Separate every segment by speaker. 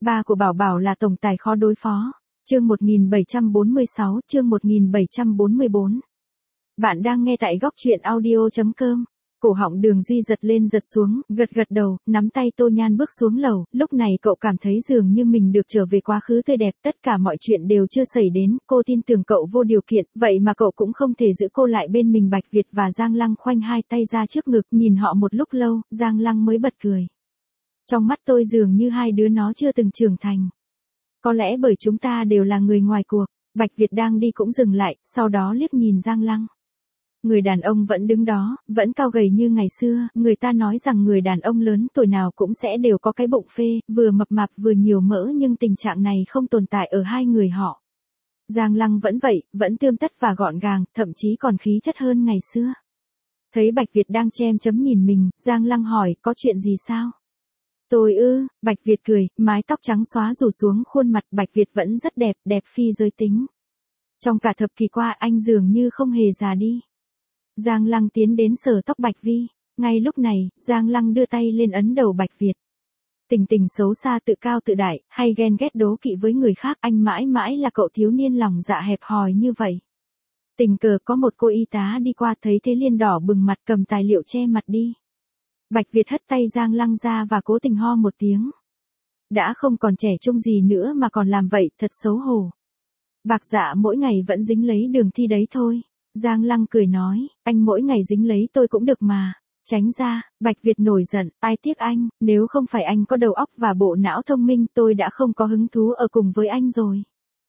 Speaker 1: Ba của Bảo Bảo là tổng tài khó đối phó. Chương 1746, chương 1744. Bạn đang nghe tại góc truyện audio.com. Cổ họng Đường Duy giật lên giật xuống, gật gật đầu, nắm tay Tô Nhan bước xuống lầu. Lúc này cậu cảm thấy dường như mình được trở về quá khứ tươi đẹp, tất cả mọi chuyện đều chưa xảy đến. Cô tin tưởng cậu vô điều kiện, vậy mà cậu cũng không thể giữ cô lại bên mình. Bạch Việt và Giang Lăng khoanh hai tay ra trước ngực, nhìn họ một lúc lâu, Giang Lăng mới bật cười. Trong mắt tôi dường như hai đứa nó chưa từng trưởng thành. Có lẽ bởi chúng ta đều là người ngoài cuộc. Bạch Việt đang đi cũng dừng lại, sau đó liếc nhìn Giang Lăng. Người đàn ông vẫn đứng đó, vẫn cao gầy như ngày xưa. Người ta nói rằng người đàn ông lớn tuổi nào cũng sẽ đều có cái bụng phê, vừa mập mạp vừa nhiều mỡ, nhưng tình trạng này không tồn tại ở hai người họ. Giang Lăng vẫn vậy, vẫn tươm tất và gọn gàng, thậm chí còn khí chất hơn ngày xưa. Thấy Bạch Việt đang chém chấm nhìn mình, Giang Lăng hỏi, có chuyện gì sao? Tôi Bạch Việt cười, mái tóc trắng xóa rủ xuống khuôn mặt. Bạch Việt vẫn rất đẹp, đẹp phi giới tính. Trong cả thập kỷ qua anh dường như không hề già đi. Giang Lăng tiến đến sờ tóc Bạch Vi. Ngay lúc này, Giang Lăng đưa tay lên ấn đầu Bạch Việt. Tình tình xấu xa tự cao tự đại, hay ghen ghét đố kỵ với người khác, anh mãi mãi là cậu thiếu niên lòng dạ hẹp hòi như vậy. Tình cờ có một cô y tá đi qua thấy thế liền đỏ bừng mặt, cầm tài liệu che mặt đi. Bạch Việt hất tay Giang Lăng ra và cố tình ho một tiếng. Đã không còn trẻ trung gì nữa mà còn làm vậy, thật xấu hổ. Bạc Dạ mỗi ngày vẫn dính lấy Đường Thi đấy thôi. Giang Lăng cười nói, anh mỗi ngày dính lấy tôi cũng được mà. Tránh ra. Bạch Việt nổi giận, ai tiếc anh, nếu không phải anh có đầu óc và bộ não thông minh tôi đã không có hứng thú ở cùng với anh rồi.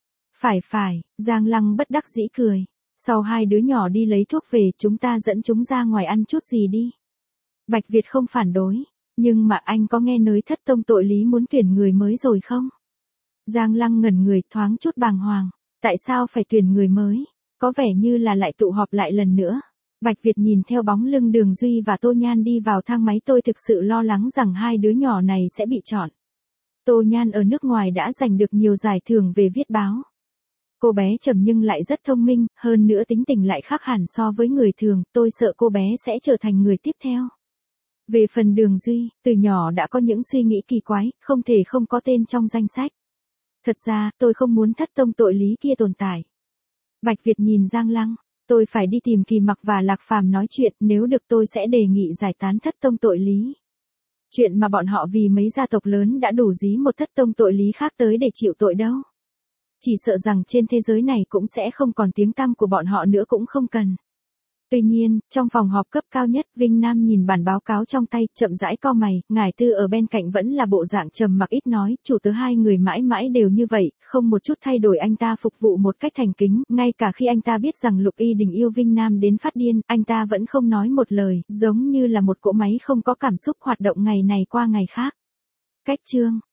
Speaker 1: Phải, Giang Lăng bất đắc dĩ cười. Sau hai đứa nhỏ đi lấy thuốc về, chúng ta dẫn chúng ra ngoài ăn chút gì đi. Bạch Việt không phản đối, nhưng mà anh có nghe nói Thất Tông Tội Lý muốn tuyển người mới rồi không? Giang Lăng ngẩn người, thoáng chút bàng hoàng, tại sao phải tuyển người mới? Có vẻ như là lại tụ họp lại lần nữa. Bạch Việt nhìn theo bóng lưng Đường Duy và Tô Nhan đi vào thang máy, tôi thực sự lo lắng rằng hai đứa nhỏ này sẽ bị chọn. Tô Nhan ở nước ngoài đã giành được nhiều giải thưởng về viết báo. Cô bé trầm nhưng lại rất thông minh, hơn nữa tính tình lại khác hẳn so với người thường, tôi sợ cô bé sẽ trở thành người tiếp theo. Về phần Đường Duy, từ nhỏ đã có những suy nghĩ kỳ quái, không thể không có tên trong danh sách. Thật ra, tôi không muốn Thất Tông Tội Lý kia tồn tại. Bạch Việt nhìn Giang Lăng, tôi phải đi tìm Kỳ Mặc và Lạc Phàm nói chuyện, nếu được tôi sẽ đề nghị giải tán Thất Tông Tội Lý. Chuyện mà bọn họ vì mấy gia tộc lớn đã đủ dí một Thất Tông Tội Lý khác tới để chịu tội đâu. Chỉ sợ rằng trên thế giới này cũng sẽ không còn tiếng tăm của bọn họ nữa cũng không cần. Tuy nhiên, trong phòng họp cấp cao nhất, Vinh Nam nhìn bản báo cáo trong tay, chậm rãi cau mày, Ngải Tư ở bên cạnh vẫn là bộ dạng trầm mặc ít nói, chủ tớ hai người mãi mãi đều như vậy, không một chút thay đổi. Anh ta phục vụ một cách thành kính, ngay cả khi anh ta biết rằng Lục Y Đình yêu Vinh Nam đến phát điên, anh ta vẫn không nói một lời, giống như là một cỗ máy không có cảm xúc hoạt động ngày này qua ngày khác. Cách chương